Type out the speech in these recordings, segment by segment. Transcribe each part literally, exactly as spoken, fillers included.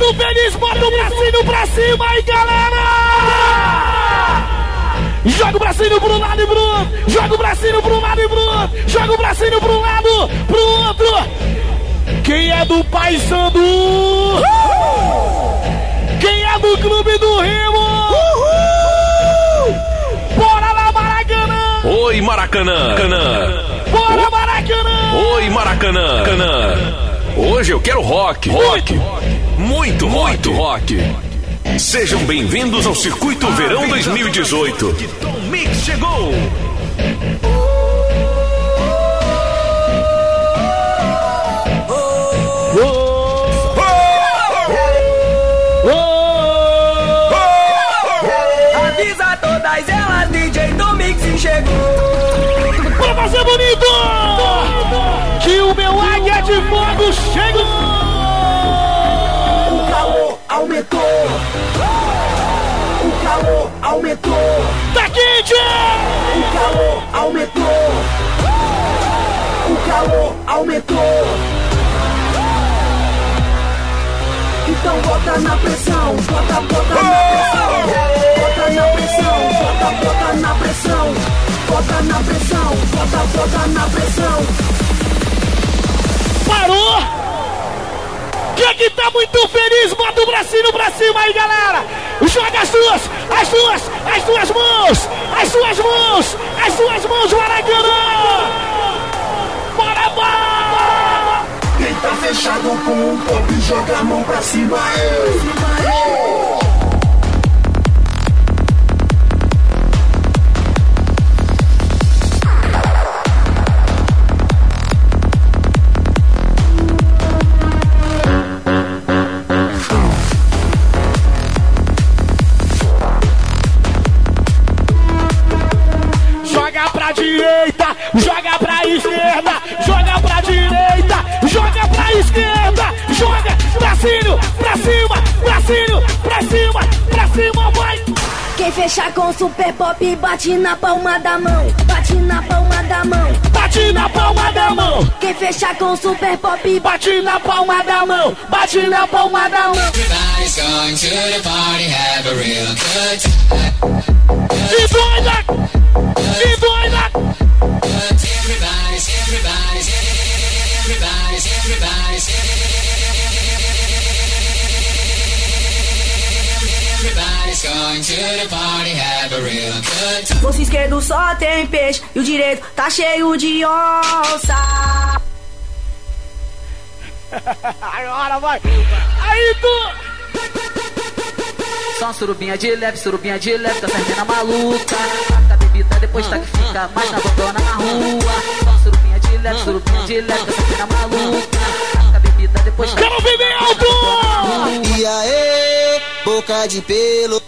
muito feliz, bota o bracinho pra cima aí, galera! Joga o bracinho pro lado e pro outro. Joga o bracinho pro lado e pro outro. Joga o bracinho pro lado, pro outro. Quem é do Paysandu? Uhul! Quem é do Clube do Remo? Uhul! Bora lá, Maracanã! Oi, Maracanã! Maracanã. Bora, Maracanã! Oi, Maracanã! Maracanã. Hoje eu quero rock. Rock. Muito, muito rock. Sejam bem-vindos ao Circuito Verão dois mil e dezoito. Tom Mix chegou! Avisa todas elas, D J Tom Mix chegou! Pra fazer bonito! Que o meu águia de fogo chegou! O calor aumentou! O calor aumentou! Tá quente! O calor aumentou! O calor aumentou! Então bota na pressão, bota, bota na pressão! Bota na pressão, bota, bota na pressão! Bota na pressão, bota, bota na pressão! Parou! Quem que tá muito feliz, bota o bracinho pra cima aí, galera! Joga as duas, as duas, as duas mãos! As suas mãos! As suas mãos, Maracanã! Bora, bora! Quem tá fechado com o pop, joga a mão pra cima, ei! Joga pra direita, joga pra esquerda, joga pra direita, joga pra esquerda, joga bracinho, pra cima, bracinho, pra cima, pra cima, vai! Quem fechar com Super Pop, bate na palma da mão, bate na palma da mão, Bate na palma da mão, quem fechar com Super Pop, bate na palma da mão, bate na palma da mão. Everybody's going to the party, have a real good time. E doida, e doida. Everybody's, everybody's, everybody's, everybody's, everybody's going to the party, have a real good time. Bolso esquerdo só tem peixe e o direito tá cheio de onça. Agora vai. Aí tu. Só uma surubinha de leve, surubinha de leve, com essa menina maluca. Taca a bebida, depois tá que fica mais na abandona na rua. Só uma surubinha de leve, surubinha de leve, com essa menina maluca. Taca a bebida, depois tá que Quero ver bem alto. E aí, boca de pelo.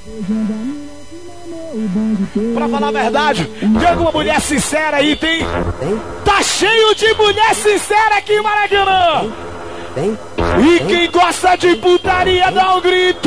Pra falar a verdade, tem alguma mulher sincera aí, tem? Tá cheio de mulher sincera aqui em Maracanã. E quem gosta de putaria dá um grito.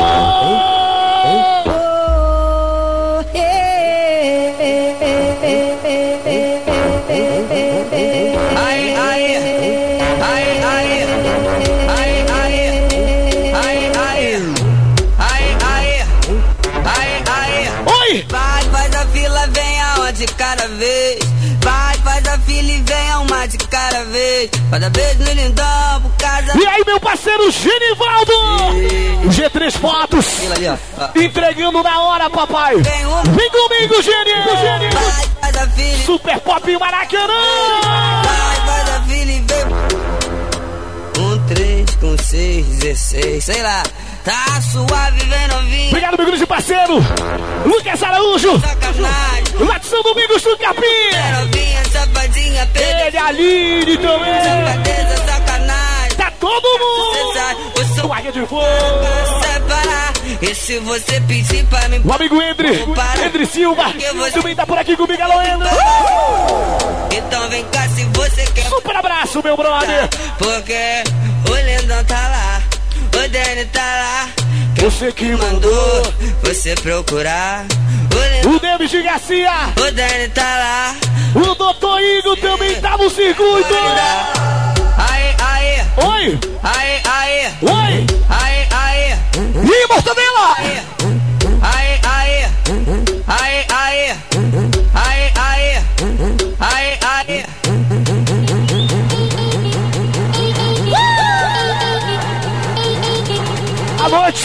Ai, ai, ai, ai, ai, ai, ai, ai, ai, ai, ai. Oi! Vai, faz a fila, vem uma de cada vez. Vai, faz a fila e vem uma de cada vez. Cada beijo no lindão, por casa. E aí, meu parceiro Genivaldo! G três Fotos! Entregando na hora, papai! Vem uma. Vem comigo, Gênio! Vai, faz a fila e Super Pop Maracanã! vai, faz a fila e vem. Um, três, com seis, dezesseis, sei lá. Tá suave, vem novinho. Obrigado, meu grande parceiro! Lucas Araújo! Sacanagem. Lá de São Domingos do Capim! Vem novinha, safadinha, pedra. Ele, a Aline também! Safadeza, sacanagem. Tá todo mundo! Eu sou O Águia de Fogo! separar. E se você pedir pra mim. O amigoEndre!Endre Silva! Também tá por aqui comigo, alô,Endre! Então vem cá se você quer. Super abraço, meu brother! Porque o lindão tá lá, o Dani tá lá. Você que Mandou você procurar. O lindão, O David Garcia! o Dani tá lá. O doutor Igor também tá no circuito! Ai, ai, Oi! ai, ai, Oi! ai,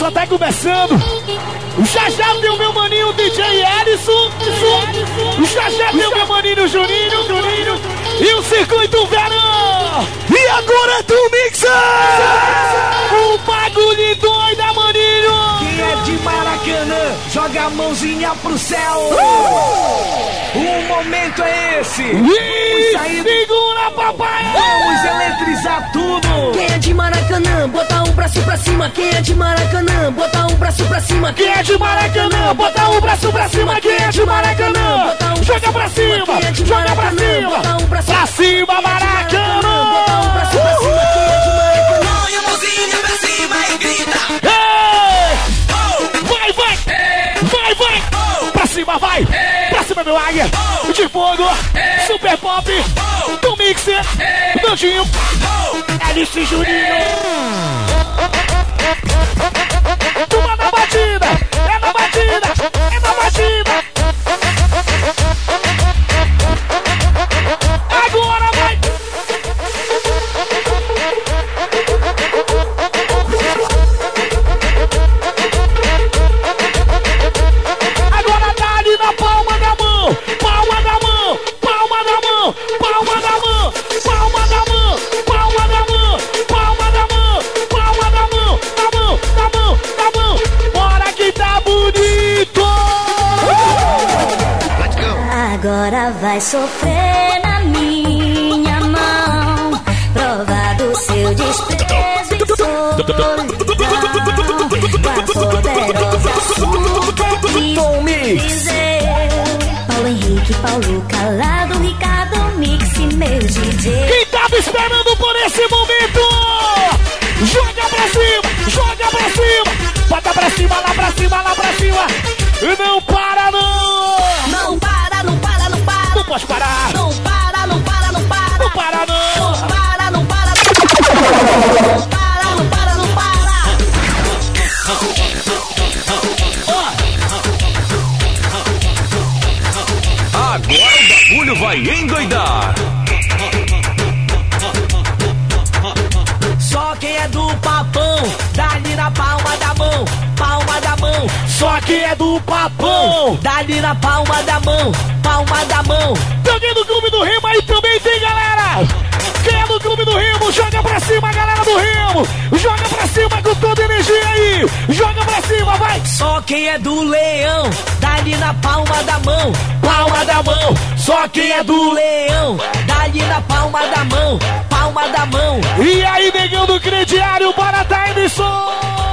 só tá começando. Já já tem o meu maninho D J Ellison. Já já tem o meu maninho Juninho, Juninho. E o Circuito Verão. E agora é do Mixer. O bagulho doido, maninho. Quem é de Maracanã, joga a mãozinha pro céu. O momento é esse. E segura, papai. Vamos eletrizar tudo. Quem é de Maracanã, bota um braço pra cima. Quem é de Maracanã, bota um braço pra cima. Quem é de Maracanã, bota um braço pra cima. Quem é de Maracanã, joga pra cima, joga pra cima. Pra cima, Maracanã. Bota um braço pra cima. Quem é de Maracanã, Põe a mãozinha pra cima e grita. Vai, vai, vai, vai. Pra cima, vai. Pra cima, meu águia. De fogo, Super Pop, do Mixer, Dandinho, Alice Juninho. Toma na batida, é na batida, é na batida. Agora vai. Agora dá ali na palma da mão, palma da mão, palma da mão, palma da mão, palma da mão, palma da mão, palma da mão, palma da mão, da mão, da mão, da mão. Bora que tá bonito. Agora vai sofrer na minha mão, provar do seu desprezo e solidão, com a poderosa super dizer. Paulo Henrique, Paulo Calado, Ricardo Mix, meu D J. Quem tava esperando por esse momento? Joga pra cima, joga pra cima, bota pra cima, lá pra cima, lá pra cima. E não para não. não para, não para, não para. Não pode parar. Não para, não para, não para. Não para não. Não para, não para. Não para, não para, não para. Agora o bagulho vai endoidar. Só quem é do papão, dá-lhe na palma da mão, palma da mão. Só quem é do papão, dá-lhe na palma da mão, palma da mão. tem alguém do Clube do Remo aí também tem, galera. Quem é do Clube do Remo, joga pra cima, galera do Remo. Joga pra cima com toda a energia aí. Joga pra cima, vai. Só quem é do leão, dá-lhe na palma da mão, Palma da mão. Só quem é do... leão, dá-lhe na palma da mão, palma da mão. E aí, negão do crediário, bora Time Som.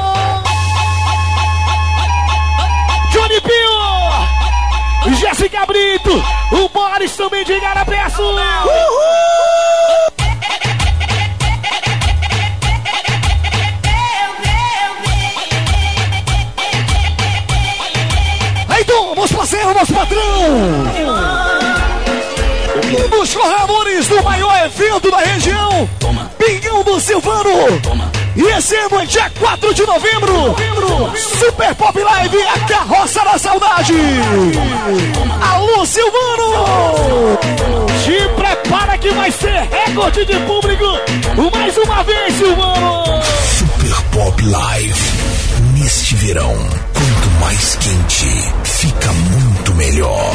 Johnny Pio, Jéssica Brito, o Boris também de Garapeço. Aí, então, meus parceiros, nosso patrão. Um dos corredores do maior evento da região, Pingão do Silvano. E esse ano é dia quatro de novembro, Super Pop Live, a Carroça da Saudade. Alô, Silvano! Te prepara que vai ser recorde de público. Mais uma vez, Silvano! Super Pop Live. Neste verão, quanto mais quente, fica muito melhor.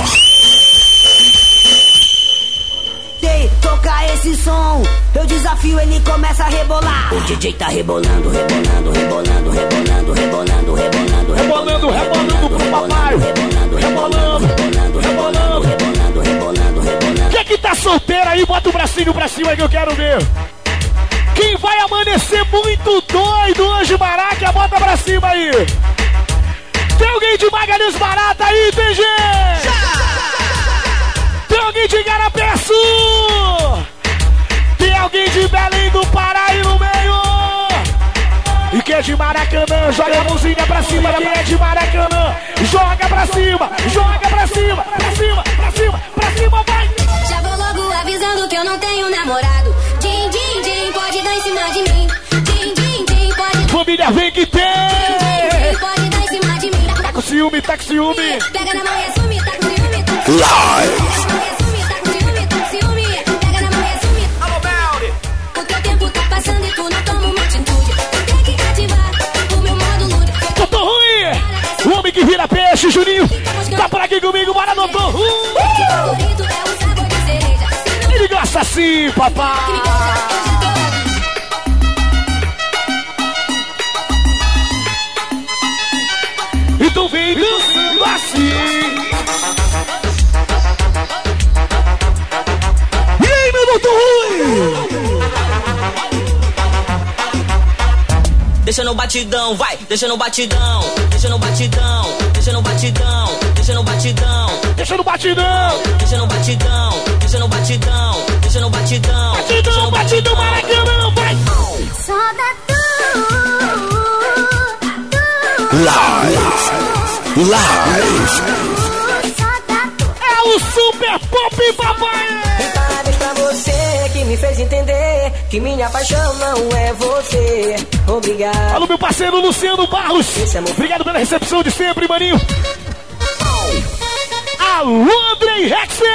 Toca esse som, eu desafio, ele começa a rebolar. O D J tá rebolando, rebolando, rebolando, rebolando, rebolando, rebolando, Rebolando, rebolando pro papai. rebolando, Rebolando, rebolando, rebolando, rebolando, rebolando, rebolando. Quem que tá solteiro aí, bota o bracinho pra cima que eu quero ver. Quem vai amanhecer muito doido hoje, Maraca, bota pra cima aí. Tem alguém de Magalhães Barata aí, T G? Tem alguém de Garapeço? Tem alguém de Belém do Pará aí no meio? E quem é de Maracanã, joga a mãozinha pra cima. Quem é de Maracanã, joga pra cima, joga pra cima, pra cima, pra cima, pra cima, vai! Já vou logo avisando que eu não tenho namorado. Din, din, din, pode dar em cima de mim. Din, din, din, pode... Família vem que tem! Din, din, pode dar em cima de mim. Tá com ciúme, tá com ciúme! Pega na mão e assume, tá com ciúme, tá com ciúme. Live. Pega na mão e assume, tá com ciúme, tá com ciúme. Pega na mão e assume. Alô, Melly! Porque o tempo tá passando e tu não toma uma atitude. Tu tem que ativar o meu modo lúdico. dança assim, papai. Então vem dançando assim. E aí, meu doutor Rui? Deixa no batidão, vai, deixa no batidão, deixa no batidão, deixa no batidão, deixa no batidão, deixa no batidão, deixa no batidão, deixa no batidão, deixa no batidão, batidão, batidão, Maracanã, vai! Só dá tu, Live, live. É o Super Pop, papai! Parabéns pra você que me fez entender que minha paixão não é você. Obrigado. Alô, meu parceiro Luciano Barros. Obrigado pela recepção de sempre, maninho. Alô, Andrei Rexer.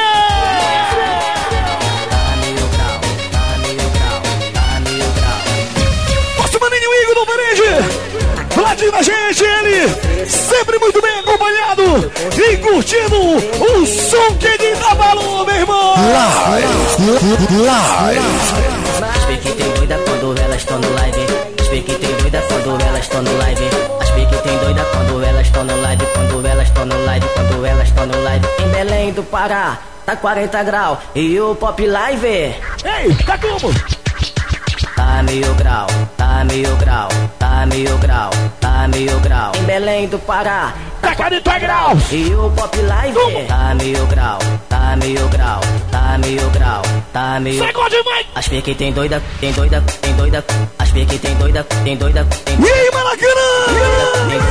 Tá meio grau, tá meio grau, tá meio grau. Nosso maninho Igor do Varende. Ladinho da gente, ele sempre muito bem acompanhado e curtindo o som que ele dá valor, meu irmão. Live, live. As pique tem doida quando elas estão no live. As pique tem doida quando elas estão no live. As pique tem doida quando elas estão no live. Quando elas estão no live, quando elas estão no live. Em Belém do Pará, tá quarenta graus. E o Pop Live? Ei, tá como? Tá meio grau, tá meio grau, tá meio grau, tá meio grau. Em Belém do Pará, tá quarenta graus. E o Pop Live? Como? Tá meio grau, tá meio grau, tá meio grau, tá meio. Sacode, mãe! As pique tem doida, tem doida, tem doida. As pique tem doida, tem doida, tem doida. E aí, Maracanã!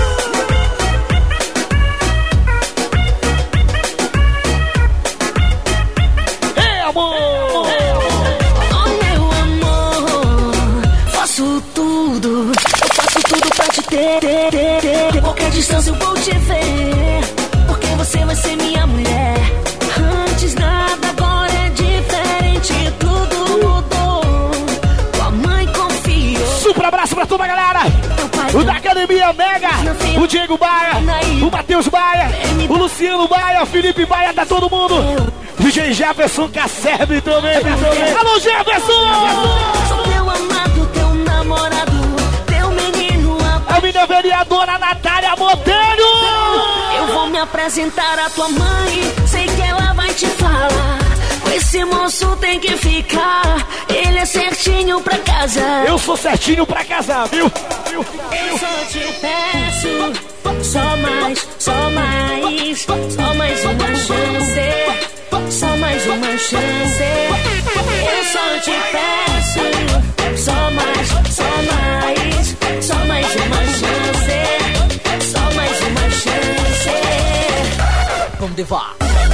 Ei, amor! Oh, meu amor, faço tudo, eu faço tudo pra te ter, ter, ter, ter. Qualquer distância eu vou te ver, porque você vai ser minha mulher. Antes nada, agora é diferente, tudo mudou. Tua mãe confiou. Super abraço pra toda a galera! O da Academia Mega, o Diego Baia, o Matheus Baia, o Luciano Baia, o Felipe Baia, tá todo mundo. D J Jefferson Cacerbe também, também. Alô, Jefferson! Sou teu amado, teu namorado, teu menino amado. A minha vereadora Natália Monteiro. Eu vou me apresentar à tua mãe, sei que ela vai te falar. Com esse moço tem que ficar, ele é certinho pra casar. Eu sou certinho pra casar, viu? viu? Eu só te peço, só mais, só mais, só mais uma chance, só mais uma chance. Eu só te peço, só mais, só mais, só mais uma chance, só mais uma chance. Vamos levar.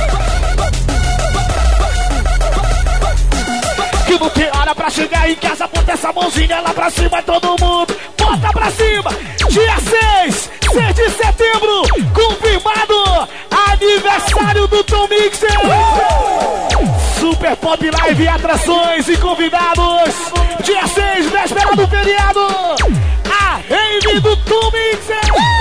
Que não tem hora pra chegar em casa, bota essa mãozinha lá pra cima, todo mundo, bota pra cima. Dia seis, seis de setembro, confirmado, aniversário do Tom Mixer. Super Pop Live, atrações e convidados. Dia seis, véspera do feriado, a rave do Tom Mixer.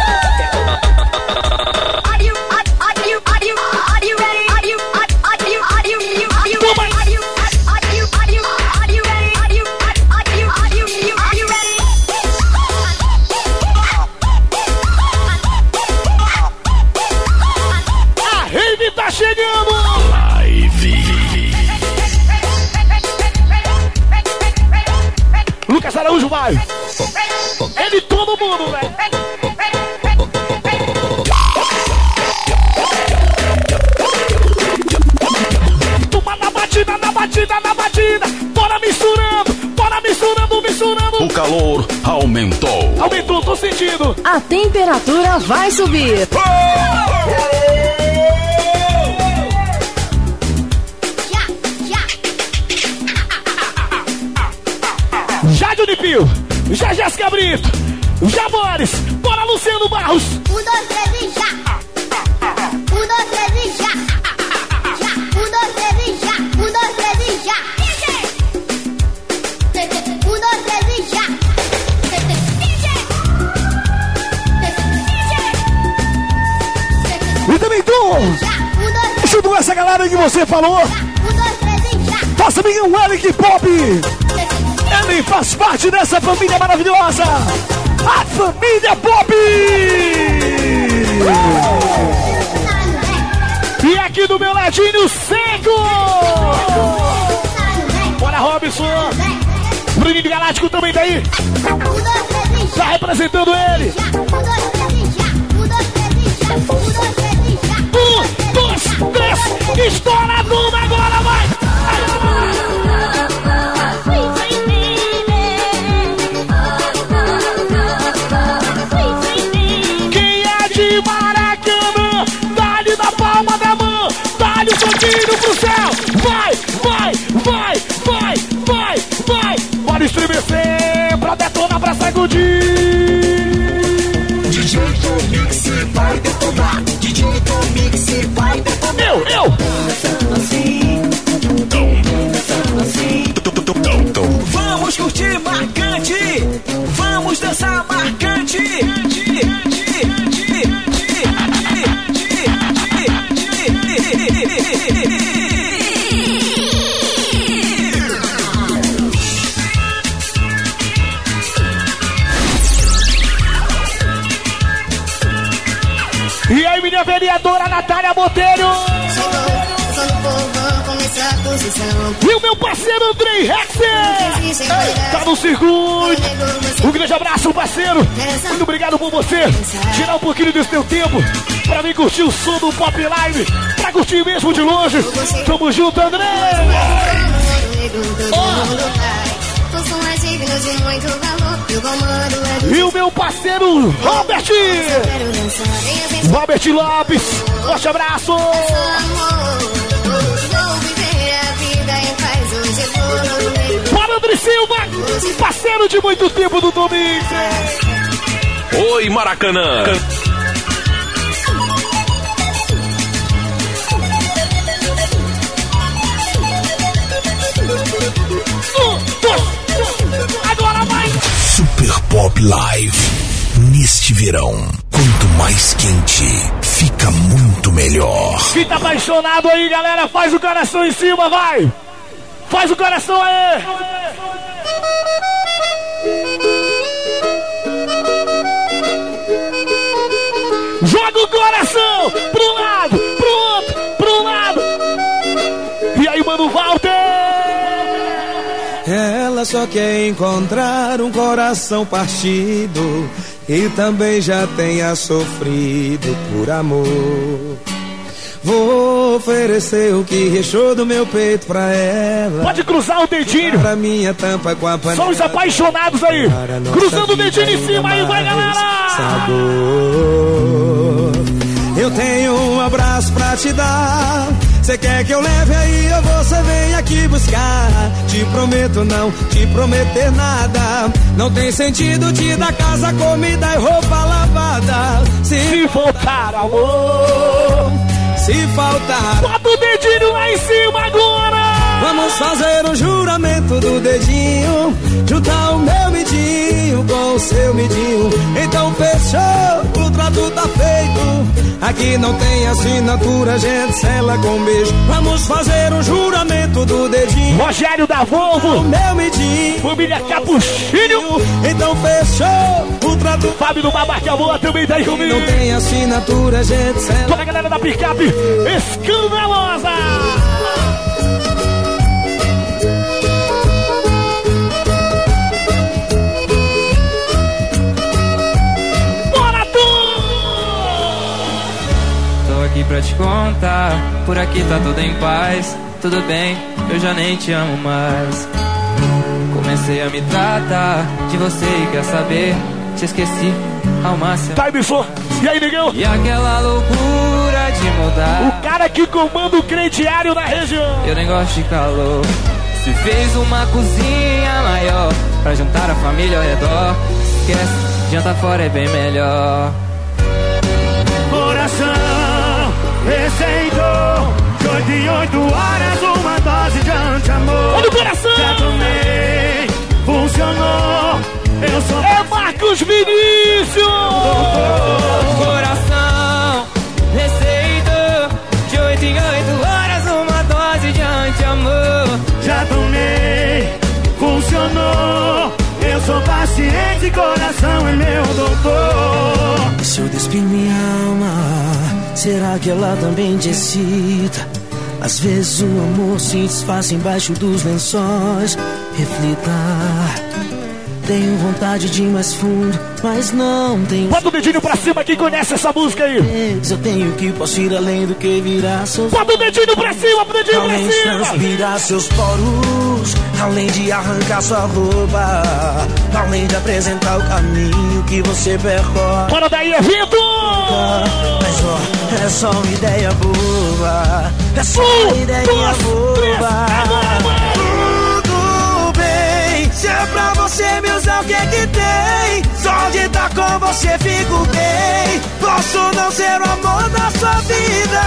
Tá chegando! Live. Lucas Araújo vai! Ele todo mundo, velho! Toma na batida, na batida, na batida! Bora misturando! Bora misturando, misturando! O calor aumentou. Aumentou, tô sentindo! A temperatura vai subir! Já Johnny Pio, já Jéssica Brito, já Boris, bora Luciano Barros. Um, dois, três e já. Um, dois, três e já. Já. Um, dois, três e já. Um, dois, três e já. Um, dois, três e já. E também tu, junto com essa galera que você falou, Nossa amiga Wellick Pop. Ele faz parte dessa família maravilhosa. A família Pop. E aqui do meu ladinho, Seco. Bora, Robson. Bruninho Galáctico também tá aí. Tá representando ele. Um, dois, três. Estoura tudo agora, vai. Quem é de Maracanã, dá-lhe na palma da mão. Dá-lhe o soquinho pro céu. Vai, vai, vai, vai, vai, vai. Bora estremecer pra detonar, pra sacudir. D J Tomix vai detonar. D J Tomix vai detonar. Eu, eu. Assim, assim. Vamos curtir marcante. Vamos dançar marcante. E aí, minha vereadora Natália Botelho. E o meu parceiro Andrei Rexer. Tá no circuito. Um grande abraço, parceiro. Muito obrigado por você tirar um pouquinho desse teu tempo pra vir curtir o som do Pop Live. Pra curtir mesmo de longe. Tamo junto, André. Oh. E o meu parceiro Robert Robert Lopes. Forte abraço. Para André Silva, parceiro de muito tempo do Domingos. Oi, Maracanã. Agora vai! Super Pop Live. Neste verão, quanto mais quente, fica muito melhor. Quem tá apaixonado aí, galera, faz o coração em cima, vai! Faz o coração aí! Joga o coração pro lado, pro outro, pro lado. E aí, mano, Walter! Ela só quer encontrar um coração partido e também já tenha sofrido por amor. Vou oferecer o que rechou do meu peito pra ela. Pode cruzar o dedinho. Pra minha tampa com a panela. São os apaixonados aí. Cruzando o dedinho em cima aí, vai, galera. Sabor. Eu tenho um abraço pra te dar. Cê quer que eu leve aí ou você vem aqui buscar? Te prometo não te prometer nada. Não tem sentido te dar casa, comida e roupa lavada. Se, Se faltar amor, se faltar, bota o dedinho lá em cima agora. Vamos fazer o juramento do dedinho, juntar o meu midinho com o seu midinho. Então fechou, o trato tá feito. Aqui não tem assinatura, gente sela com beijo. Vamos fazer o juramento do dedinho. Rogério da Volvo, o meu midinho, família Capuchinho. Então fechou, o trato. Fábio do Babacaboa também tá aí comigo. Não tem assinatura, gente sela. Toda a galera da picape escandalosa. Aqui pra te contar, por aqui tá tudo em paz. Tudo bem, eu já nem te amo mais. Comecei a me tratar de você e quer saber, te esqueci ao máximo. Time for. E aí, negão? E aquela loucura de mudar. O cara que comanda o crediário na região. Eu nem gosto de calor. Se fez uma cozinha maior pra juntar a família ao redor. Esquece, janta fora é bem melhor. Coração receitou de oito em oito horas uma dose de anti-amor. Olha o coração! Já tomei, funcionou. Eu sou é Marcos Vinícius! Coração receitou de oito em oito horas uma dose de anti-amor. Já Eu sou paciente, coração é meu doutor. Se eu despir minha alma, será que ela também te excita? Às vezes o amor se desfaz embaixo dos lençóis. Reflita. Tenho vontade de ir mais fundo, mas não tenho. Bota o dedinho pra cima, quem conhece essa música aí. Eu tenho que posso ir além do que virar seus. Bota o dedinho pra cima, o dedinho pra além cima. Além de transpirar seus poros, além de arrancar sua roupa, além de apresentar o caminho que você percorre. Bora daí, evento! Mas ó, é só uma ideia boba. É só uma um, ideia dois, boba. Três, agora, tudo bem, se é pra você me usar, o que é que tem? Só de estar com você fico bem. Posso não ser o amor da sua vida.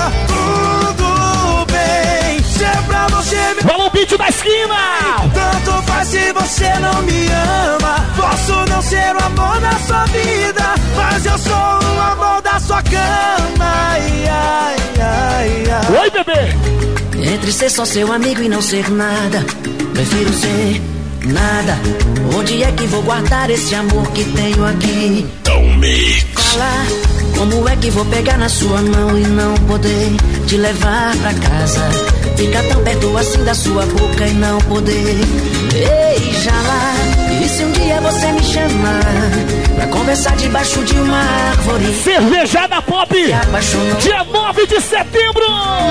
Tudo bem, se é pra você me... Falou o beat da esquina. Tanto faz se você não me ama. Posso não ser o amor da sua vida, mas eu sou o amor da sua cama. Ai, ai, ai, ai. Oi, bebê. Entre ser só seu amigo e não ser nada, prefiro ser nada. Onde é que vou guardar esse amor que tenho aqui? Don't mix. Fala, como é que vou pegar na sua mão e não poder te levar pra casa? Ficar tão perto assim da sua boca e não poder beijar lá. E se um dia você me chamar pra conversar debaixo de uma árvore? Cervejada Pop, dia nove de setembro.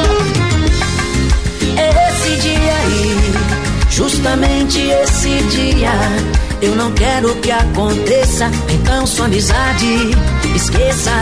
Esse dia aí, justamente esse dia, eu não quero que aconteça, então sua amizade esqueça.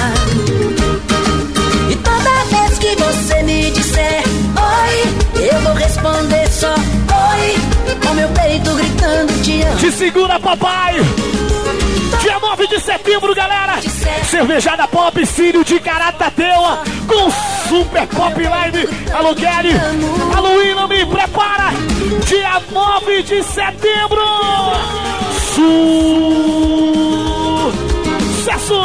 E toda vez que você me disser oi, eu vou responder só oi, com meu peito gritando te amo. Te segura, papai! Dia nove de setembro, galera! Cervejada Pop, Círio de Caratateuá, com Super Pop Live. Alô, Kelly! Alô, William, me prepara! Dia nove de setembro! Sucesso!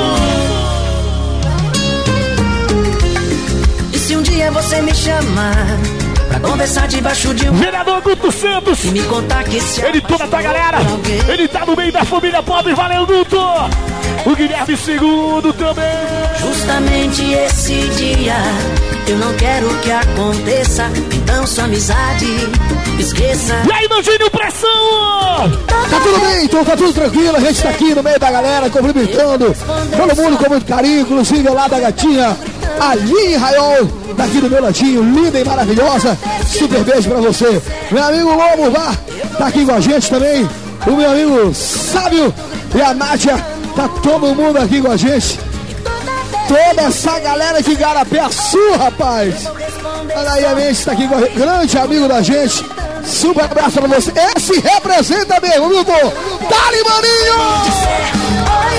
E se um dia você me chamar pra conversar debaixo de um... Vereador Guto Santos, e me contar que se ele toda a tua galera, ele tá no meio da família Pop, valeu, Guto! O Guilherme Segundo também. Justamente esse dia, eu não quero que aconteça, então sua amizade esqueça. E aí, Nandinho, pressão! Tá tudo bem, então tá tudo tranquilo, a gente tá aqui no meio da galera, cumprimentando todo mundo com muito carinho, inclusive ao lado da gatinha Aline Raiol, daqui do meu ladinho, linda e maravilhosa. Super beijo pra você. Meu amigo Lobo Vá tá aqui com a gente também. O meu amigo Sábio e a Nádia, tá todo mundo aqui com a gente. Toda essa galera de Garapé-Açu, rapaz. Olha aí, a gente tá aqui com a grande amigo da gente. Super abraço pra você. Esse representa mesmo, viu, pô? Dali, maninho!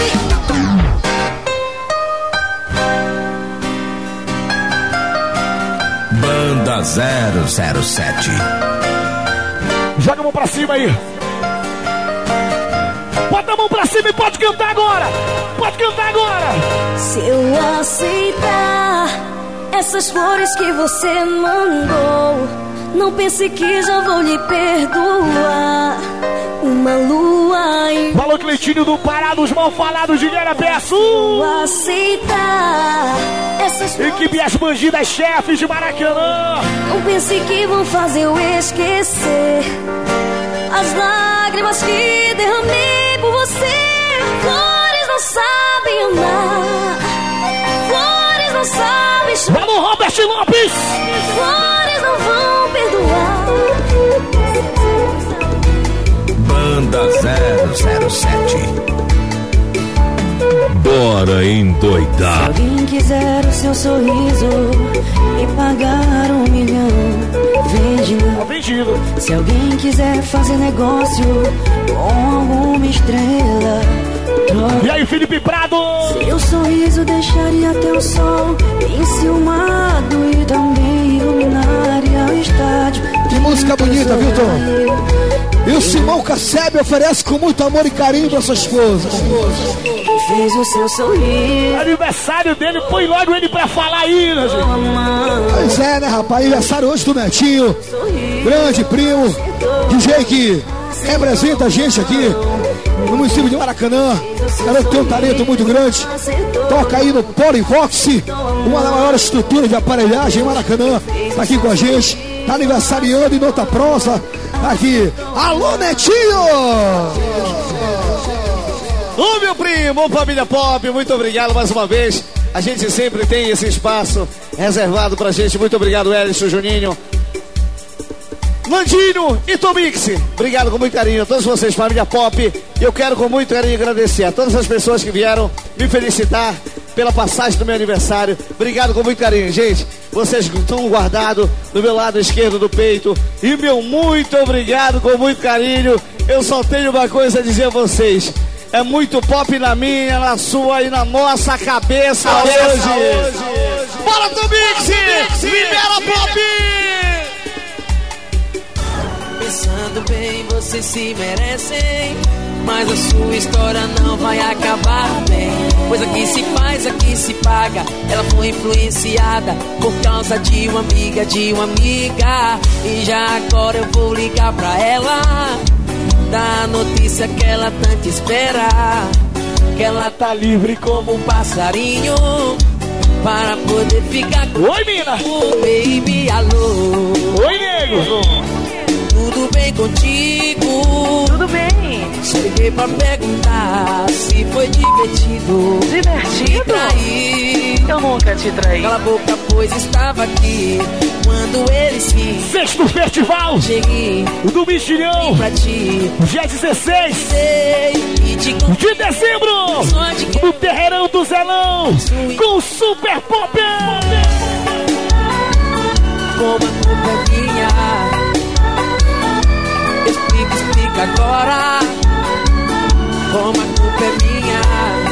Banda zero zero sete. Joga a mão pra cima aí. Bota a mão pra cima e pode cantar agora. Pode cantar agora. Se eu aceitar essas flores que você mandou, não pense que já vou lhe perdoar. Uma lua e... Falou Cleitinho do Pará dos Mal Falados de Garapé-Açu. Aceitar essas flores... Equipe As Bandidas Chefes de Maracanã. Não pense que vão fazer eu esquecer as lágrimas que derramei por você. Flores não sabem amar, flores não sabem chorar. Falou Robert Lopes. Flores não vão perdoar. Banda zero zero sete. Bora endoidar. Se alguém quiser o seu sorriso e pagar um milhão, vende não. Vendido. Se alguém quiser fazer negócio com alguma estrela, troca. E aí, Felipe Prado? Seu sorriso deixaria até o sol enciumado e também iluminaria o estádio. Que música bonita, viu, Tom? E o Simão Cassebe oferece com muito amor e carinho pra sua esposa. Que fez o seu sorrir. Aniversário dele, põe logo ele pra falar aí, né, gente? Pois é, né, rapaz? Aniversário hoje do Netinho. Grande primo. D J que representa a gente aqui no município de Maracanã. Garoto tem um talento muito grande. Toca aí no Polivox, uma das maiores estruturas de aparelhagem em Maracanã. Tá aqui com a gente. Tá aniversariando em Nota Prosa. Aqui. Alô, Netinho! Ô, meu primo, ô, família Pop, muito obrigado mais uma vez. A gente sempre tem esse espaço reservado pra gente. Muito obrigado, Elison, Juninho, Landinho e Tomix. Obrigado com muito carinho a todos vocês, família Pop. Eu quero com muito carinho agradecer a todas as pessoas que vieram me felicitar pela passagem do meu aniversário. Obrigado com muito carinho, gente. Vocês estão guardados do meu lado esquerdo do peito. E meu muito obrigado com muito carinho. Eu só tenho uma coisa a dizer a vocês. É muito pop na minha, na sua e na nossa cabeça, cabeça hoje. hoje. Bora, Tomix! Libera Pop! Pensando bem, vocês se merecem, mas a sua história não vai acabar bem. Pois aqui se faz, aqui se paga. Ela foi influenciada por causa de uma amiga, de uma amiga. E já agora eu vou ligar pra ela, dar a notícia que ela tanto espera, que ela tá livre como um passarinho, para poder ficar com Oi, mina! Oh, baby, alô. Oi, nego! Tudo bem contigo? Tudo bem. Só liguei pra perguntar se foi divertido. Divertido? Me trair. Eu nunca te traí. Cala a boca, pois estava aqui quando ele se... Sexto Festival Cheguei do Mexilhão pra ti. Dia dezesseis Sei, te de dezembro de no Terreirão do Zelão com o Super Pop. Como a culpa é minha, explica, explica agora. Como a culpa é minha.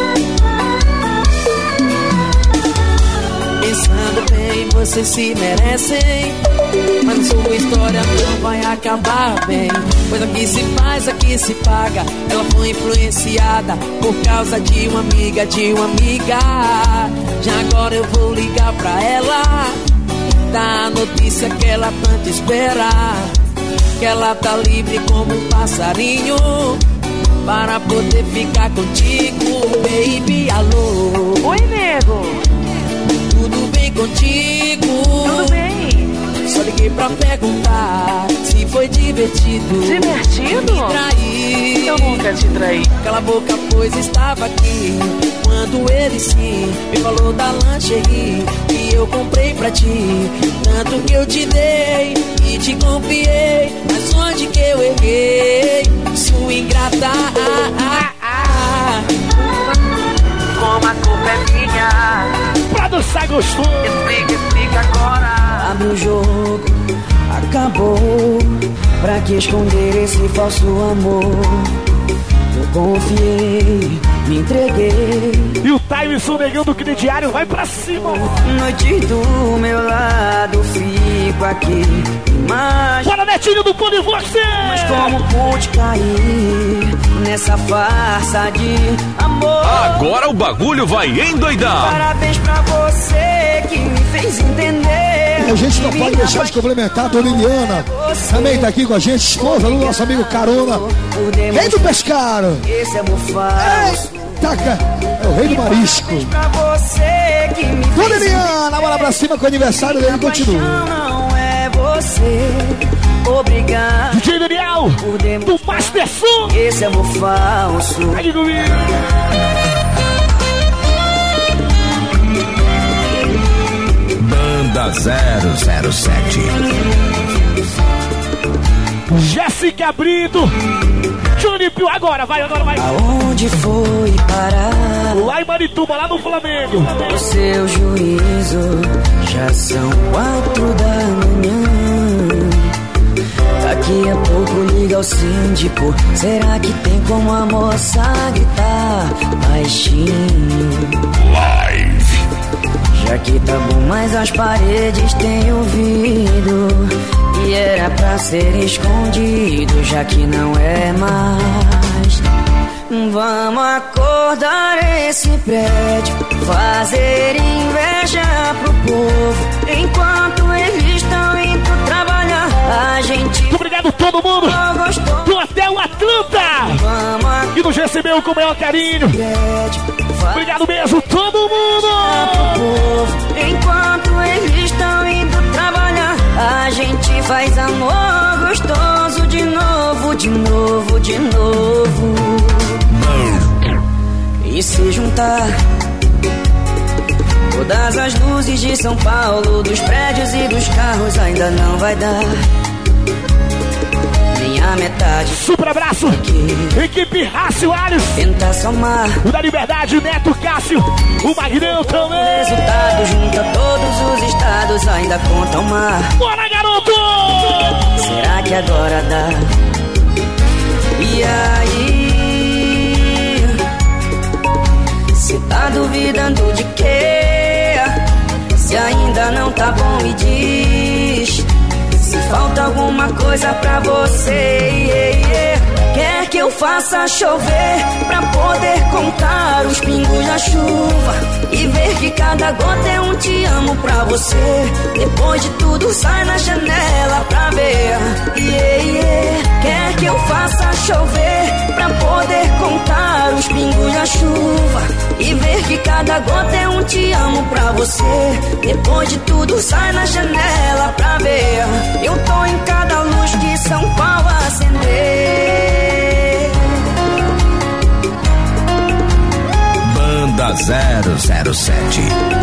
Pensando bem, vocês se merecem, mas sua história não vai acabar bem. Pois aqui se faz, aqui se paga. Ela foi influenciada por causa de uma amiga, de uma amiga. Já agora eu vou ligar pra ela, dar a notícia que ela tanto espera, que ela tá livre como um passarinho, para poder ficar contigo, baby, alô. Oi, nego. Tudo bem contigo? Tudo bem. Só liguei pra perguntar se foi divertido. Divertido? Me trair. Eu nunca te traí. Cala a boca, pois estava aqui quando ele sim me falou da lingerie que eu comprei pra ti. Tanto que eu te dei e te confiei, mas onde que eu errei? Sua ingrata. Ah, ah, ah. Como a culpa é minha, pra dançar gostoso. Explica, explica agora. Abre o jogo, acabou. Pra que esconder esse falso amor? Eu confiei, me entreguei. E o Tyson negando o crediário vai pra cima. Noite do meu lado, fico aqui. Mas... Bora, Netinho do Polivox! Mas como pude cair nessa farsa de amor? Agora o bagulho vai endoidar. Parabéns pra você que me fez entender. E a gente não pode deixar de complementar a Dona Liliana. Também tá aqui com a gente, esposa do nosso amigo Carona, rei do pescado. Esse amor falso. Taca, é o rei do marisco. Dona Liliana, bola pra cima com o aniversário dele, continua. Não é você, obrigado. D J Daniel, do Master Sul. Esse amor falso. Aqui comigo. Banda zero zero sete. Jéssica Brito. Johnny Pio, agora, vai, agora vai. Aonde foi parar? Lá em Marituba, lá no Flamengo. O seu juízo, já são quatro da manhã. Daqui a pouco liga ao síndico. Será que tem como a moça gritar baixinho? Live. Já que tá bom, mas as paredes têm ouvido. E era pra ser escondido, já que não é mais. Vamos acordar esse prédio, fazer inveja pro povo, enquanto eles estão indo trabalhar. A gente... Muito obrigado todo mundo do Hotel Atlanta, que nos recebeu com o maior carinho. Obrigado mesmo, todo mundo. Enquanto eles estão indo trabalhar, a gente faz amor gostoso de novo, de novo, de novo. E se juntar todas as luzes de São Paulo, dos prédios e dos carros, ainda não vai dar nem a metade. Super abraço, equipe Rácio Alves. Tenta somar o da Liberdade, o Neto Cássio, o Magrão também. O resultado junta todos os estados, ainda conta o mar. Bora, garoto! Será que agora dá? E aí? Cê tá duvidando de quê? Se ainda não tá bom, me diz. Se falta alguma coisa pra você, yeah, yeah. Quer que eu faça chover pra poder contar os pingos da chuva e ver que cada gota é um te amo pra você. Depois de tudo sai na janela pra ver, yeah, yeah. Quer que eu faça chover pra poder contar os pingos da chuva e ver que cada gota é um te amo pra você. Depois de tudo sai na janela pra ver. Eu tô em cada luz de São Paulo acender. Banda zero zero sete.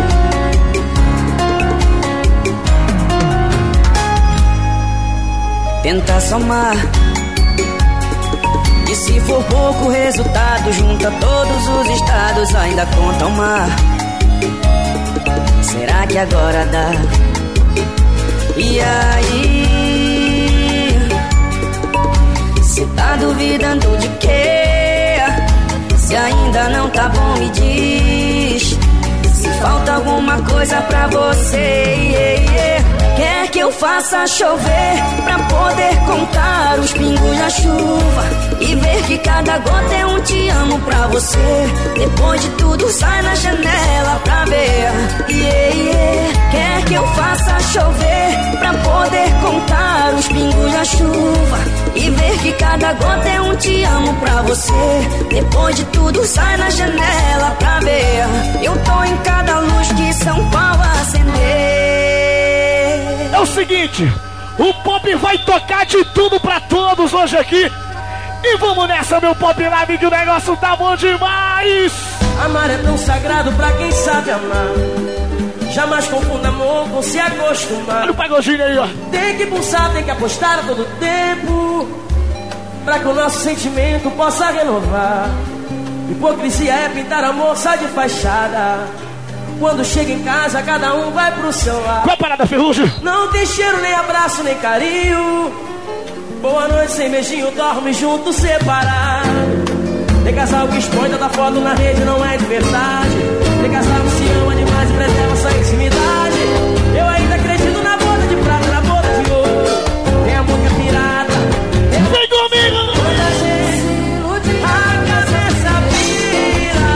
Tenta somar, e se for pouco resultado, junta todos os estados, ainda conta o mar. Será que agora dá? E aí? Cê tá duvidando de quê? Se ainda não tá bom, me diz. Se falta alguma coisa pra você, yeah, yeah. Quer que eu faça chover pra poder contar os pingos da chuva e ver que cada gota é um te amo pra você. Depois de tudo sai na janela pra ver, yeah, yeah. Quer que eu faça chover pra poder contar os pingos da chuva e ver que cada gota é um te amo pra você. Depois de tudo sai na janela pra ver. Eu tô em cada luz de São Paulo acender. É o seguinte, o Pop vai tocar de tudo pra todos hoje aqui. E vamos nessa, meu Pop Live, que o negócio tá bom demais. Amar é tão sagrado pra quem sabe amar. Jamais confunda amor com se acostumar. Olha o pagodinho aí, ó. Tem que pulsar, tem que apostar a todo tempo, pra que o nosso sentimento possa renovar. Hipocrisia é pintar a moça de fachada. Quando chega em casa, cada um vai pro seu lado. Qual a parada, Ferrugem? Não tem cheiro, nem abraço, nem carinho. Boa noite sem beijinho, dorme junto, separado. Tem casal que expõe toda foto na rede, não é de verdade. Tem casal que se ama demais e preserva sua intimidade. Eu ainda acredito na boda de prata, na boda de ouro. Tem amor que é pirata. Vem comigo! Quando a gente a cabeça pira,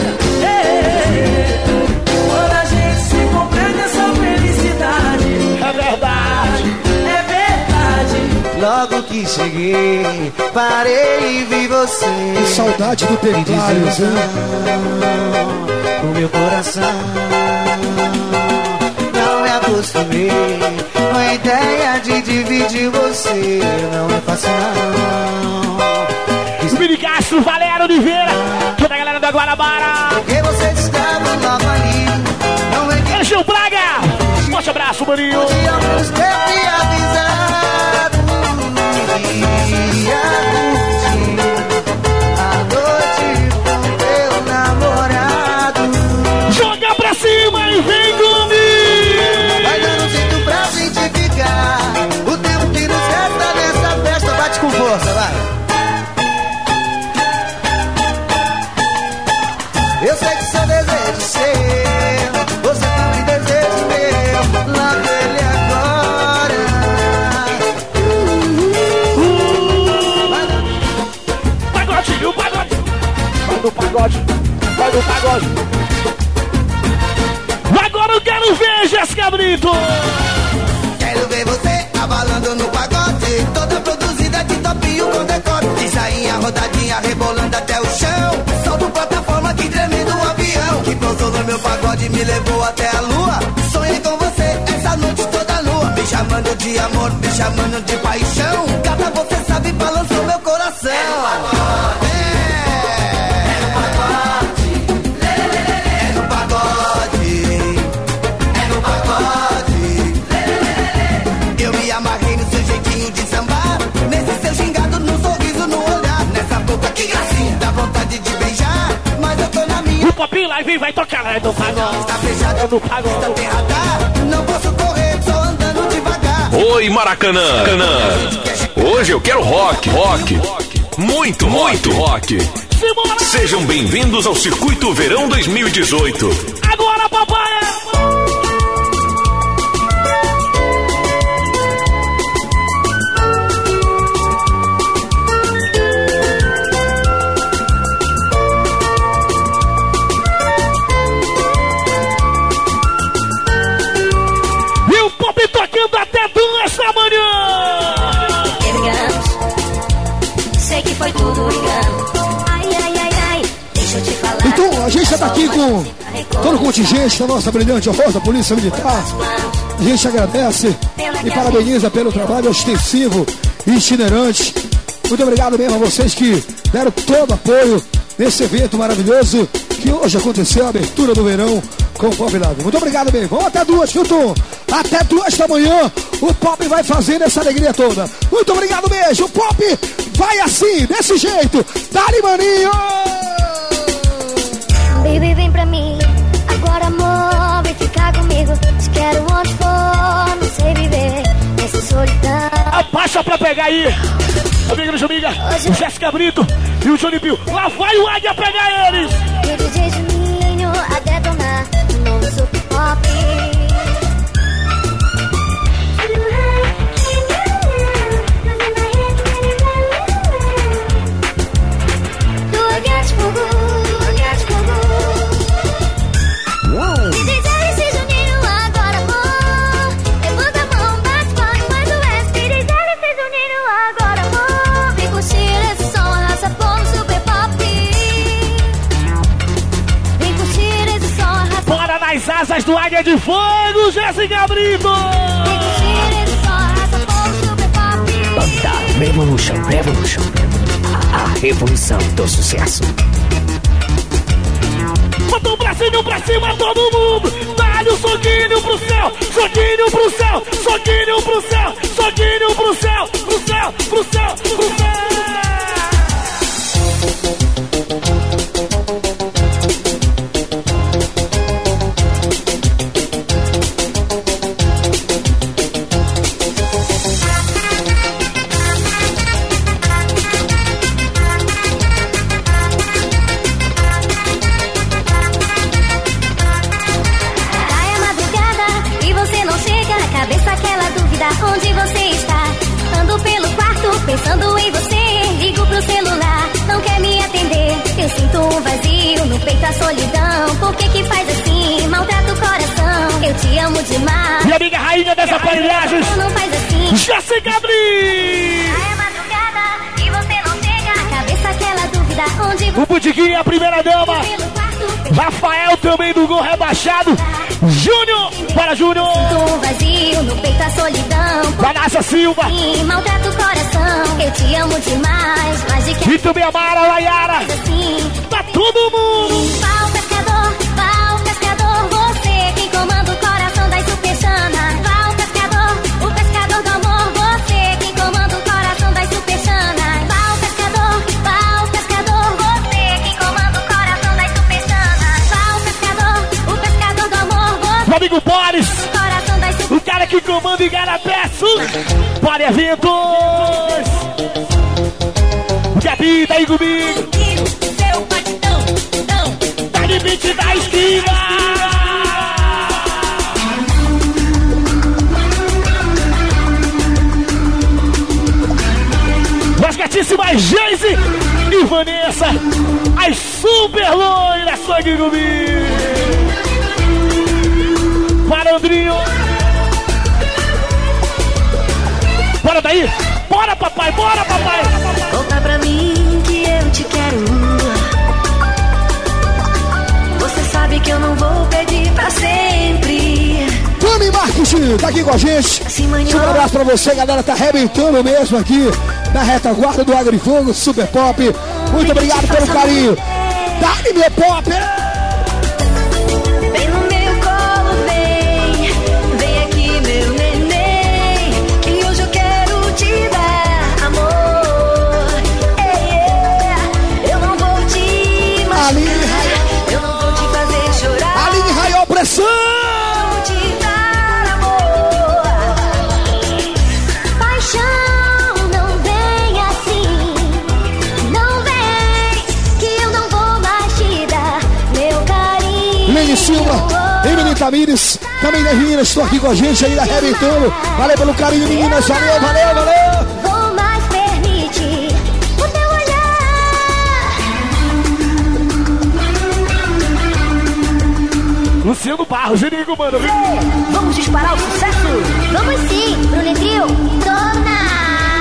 ei, quando a gente se compreende essa felicidade. É verdade, é verdade. Logo que cheguei, parei e vi você. Que saudade do teclado, o meu coração. Não me acostumei com a ideia de dividir você. Não é fácil não. Vini Castro, Valério Oliveira, toda a galera da Guarabara. Porque você estava logo ali. Não é que Anjo Braga, forte abraço, maninho. Podíamos ter me avisado. Ia curtir a noite com teu namorado. Joga pra cima e vem comigo. Vai dando jeito pra gente ficar. O tempo que nos resta nessa festa. Bate com força, vai. Eu sei que seu desejo seu, você também deseja meu. Logo ele agora. Pagode, o pagode. Vai do pagode, vai do pagode. Agora eu quero ver, Jéssica Brito. Quero ver você abalando no pagode, toda produzida de topinho com decote, de sainha rodadinha rebolando até o chão, solta plataforma que tremendo o avião, que pousou no meu pagode me levou até a lua, sonhei com você essa noite toda nua, me chamando de amor, me chamando de paixão, gata você sabe balançou meu coração. O Popinho Live vai tocar, é do pagode. Está fechado, é do pagode. Está ferrada, não posso correr, só andando devagar. Oi, Maracanã. Hoje eu quero rock, rock. Muito, muito rock. Sejam bem-vindos ao Circuito Verão dois mil e dezoito. Agora, papai! Tocando até duas da manhã. Sei que foi tudo engano. Ai, ai, ai, ai. Deixa eu te falar. Então, a gente já tá aqui com todo o contingente da nossa brilhante Rosa Polícia Militar. A gente agradece e parabeniza pelo trabalho extensivo e itinerante. Muito obrigado mesmo a vocês que deram todo apoio nesse evento maravilhoso que hoje aconteceu, a abertura do verão com o Pop Live. Muito obrigado mesmo. Vamos até duas, Hilton. Até duas da manhã o Pop vai fazendo essa alegria toda. Muito obrigado mesmo. O Pop vai assim, desse jeito. Dali, maninho! Baby, vem pra mim. Agora, amor, vem ficar comigo. Te quero onde for, não sei viver nessa solidão. Abaixa pra pegar aí. Amiga do amiga, o Jéssica Brito e o Johnny Bill. Lá vai o Águia pegar eles. E o D J Juninho a detonar no novo Super Pop. As asas do Águia de Fogo, Jéssica Brito! Banda Revolution, Revolution. A, a revolução do sucesso. Bota o bracinho pra cima, todo mundo! Dá-lhe o soquinho pro céu! Soquinho pro céu! Soquinho pro céu! Soquinho pro céu! Pro céu! Pro céu! Pro céu! Onde você está? Ando pelo quarto pensando em você. Ligo pro celular, não quer me atender. Eu sinto um vazio no peito, a solidão. Por que que faz assim? Maltrata o coração. Eu te amo demais. Minha amiga rainha das aparelhagens, não faz assim. Jéssica Brito. Já é madrugada e você não chega. A cabeça aquela dúvida. Onde você... O Budiguinho, a primeira dama. Rafael também do gol rebaixado. Júnior, para Júnior. Sinto um vazio no peito, a solidão. Vanessa Silva. Sim, maltrata o coração. Eu te amo demais. Mais de que... E também a Mara Laiara. Assim. Tá todo mundo. Pau pescador, pau pescador. Você quem comanda o coração das superchanas. Pau pescador, o pescador do amor. Você quem comanda o coração das superchanas. Pau pescador, pau pescador. Você quem comanda o coração das superchanas. Pau pescador, o pescador do amor. Meu amigo Boris, o cara que comanda Igarapé Sul. Bora Eventos. Gabi, tá aí comigo. Seu batidão, não. Tá de beat da esquina. As gatíssimas Geise e Vanessa, as super loiras, sangue comigo. Malandrinho. papai, bora, papai. Volta pra mim que eu te quero. Você sabe que eu não vou pedir pra sempre. Tony Marketing tá aqui com a gente. Um abraço pra você, galera. Tá arrebentando mesmo aqui na retaguarda do Agrifogo Super Pop. Muito obrigado pelo carinho. Dá-lhe meu pop. Vem no meu colo, vem. Vem aqui, meu neném. Que hoje eu quero te dar amor. Ei, ei, eu não vou te machucar. Eu não vou te fazer chorar. Aline Raiol, pressão. Silva, Emily Tamires, também das meninas, estão aqui com a gente aí, arrebentando. Valeu pelo carinho, meninas, valeu, valeu, valeu. Vou mais permitir o teu olhar. Luciano Barros, Genico, mano, viu? Vamos disparar o sucesso? Vamos sim, Bruno Trio, Dona.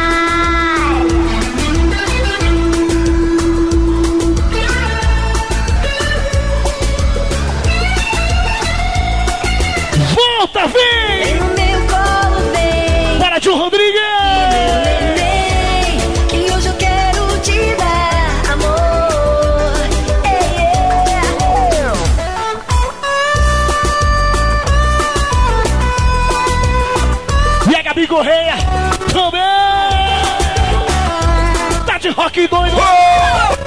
Volta, vem! Vem no meu colo, vem! Para, Tio Rodrigues! Vem, que hoje eu quero te dar amor. Ei, ei, ei. E a Gabi Correia também! Tá de rock doido! Oh!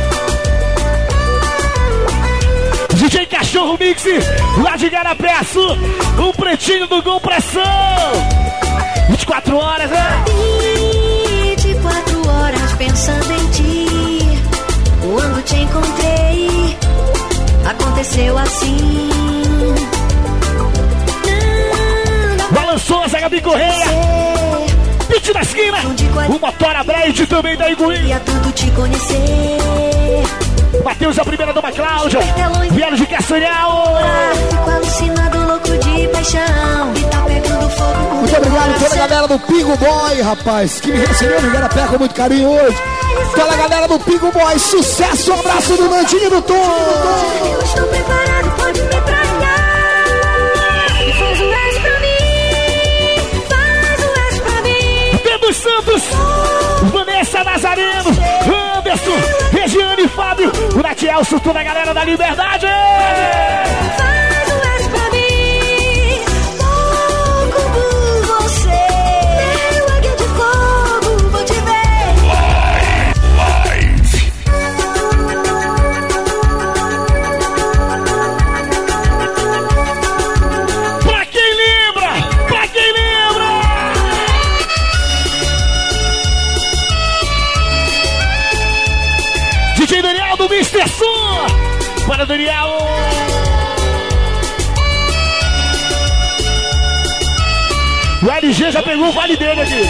D J Cachorro Mix, lá de Garapeço, o pretinho do Gol Pressão. vinte e quatro horas, né? vinte e quatro horas pensando em ti. Quando te encontrei, aconteceu assim. Balançou a Gabi Correia. Pit da esquina, o motor Abrade também da Iguí. Queria tanto te conhecer. Matheus, a primeira dama Cláudia, vieram de Castanhal. Fico alucinado, louco de paixão. E tá pegando fogo. Muito obrigado pela galera do Pingo Boy, rapaz, que me recebeu no Igarapé com muito carinho hoje. Pela galera do Pingo Boy, sucesso, um abraço do Nandinho do Tom. Eu estou preparado, pode me tragar. E faz o S pra mim. Faz o S pra mim. Pedro Santos, Vanessa Nazareno, Anderson, Regiane, Fábio, o Natielso, toda a galera da Liberdade. Faz o S pra mim, louco por você. Meu águia de fogo, vou te ver. Live. Pra quem lembra, pra quem lembra. D J Daniel do mister Sun. Para Daniel. O L G já pegou o vale dele aqui.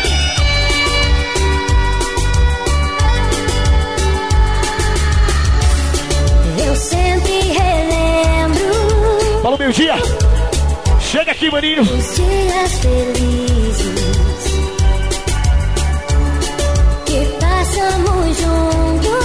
Eu sempre relembro. Falou meu dia. Chega aqui, maninho. Os dias felizes que passamos juntos.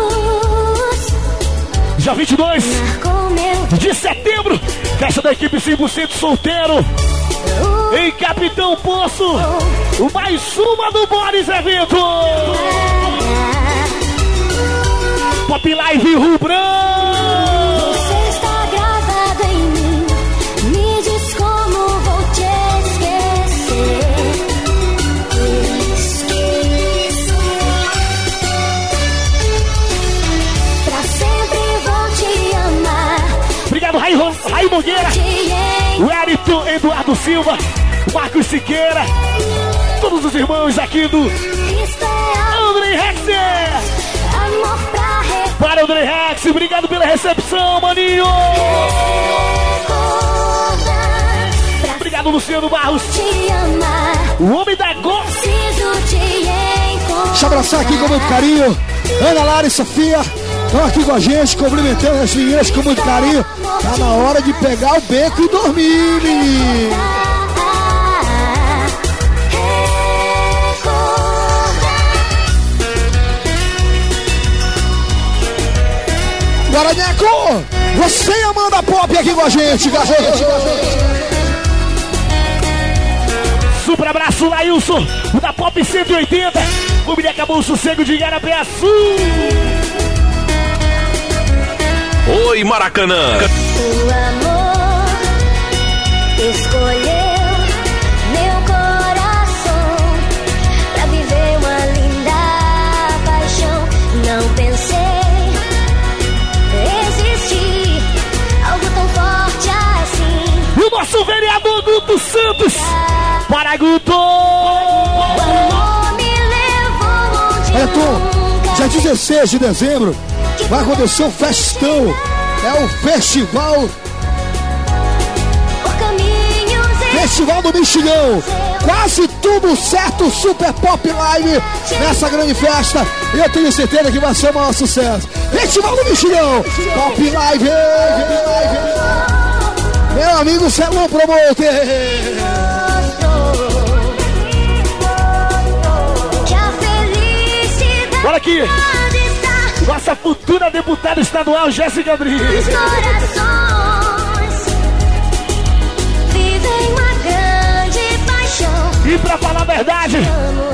Dia vinte e dois de setembro, festa da equipe cem por cento solteiro. Em Capitão Poço, mais uma do Boris Evento. Pop Live Rubrão. Você está gravado em mim. Me diz como vou te esquecer. Esquecer. Pra sempre vou te amar. Obrigado, Rai, Rai Mogueira, o Érito Eduardo Silva, Marcos Siqueira, todos os irmãos aqui do André Rex. Amor pra recordar. Para André Rex, obrigado pela recepção, maninho. Obrigado, Luciano Barros, o homem da Go. Deixa eu abraçar aqui com muito carinho Ana Lara e Sofia, estão aqui com a gente, cumprimentando as meninas com muito carinho. Tá na hora de pegar o beco e dormir, menino. Bora, Neco! Você e Amanda Pop aqui com a gente, garoto. Super abraço, Lailson, o da Pop cento e oitenta. O menino acabou o sossego de Igarapé-Açu. Oi, Maracanã. O amor escolheu meu coração pra viver uma linda paixão. Não pensei existir algo tão forte assim. E o nosso vereador Guto Santos. Para Guto! O amor me levou onde É, Tom, dia dezesseis de dezembro vai acontecer um festão. É o festival Festival do Mexilhão. Quase tudo certo, Super Pop Live nessa grande festa. E eu tenho certeza que vai ser o maior sucesso. Festival do Mexilhão, Pop Live. Meu amigo Celão Promoter. Olha aqui, nossa futura deputada estadual, Jéssica Brito. Os corações vivem uma grande paixão. E pra falar a verdade,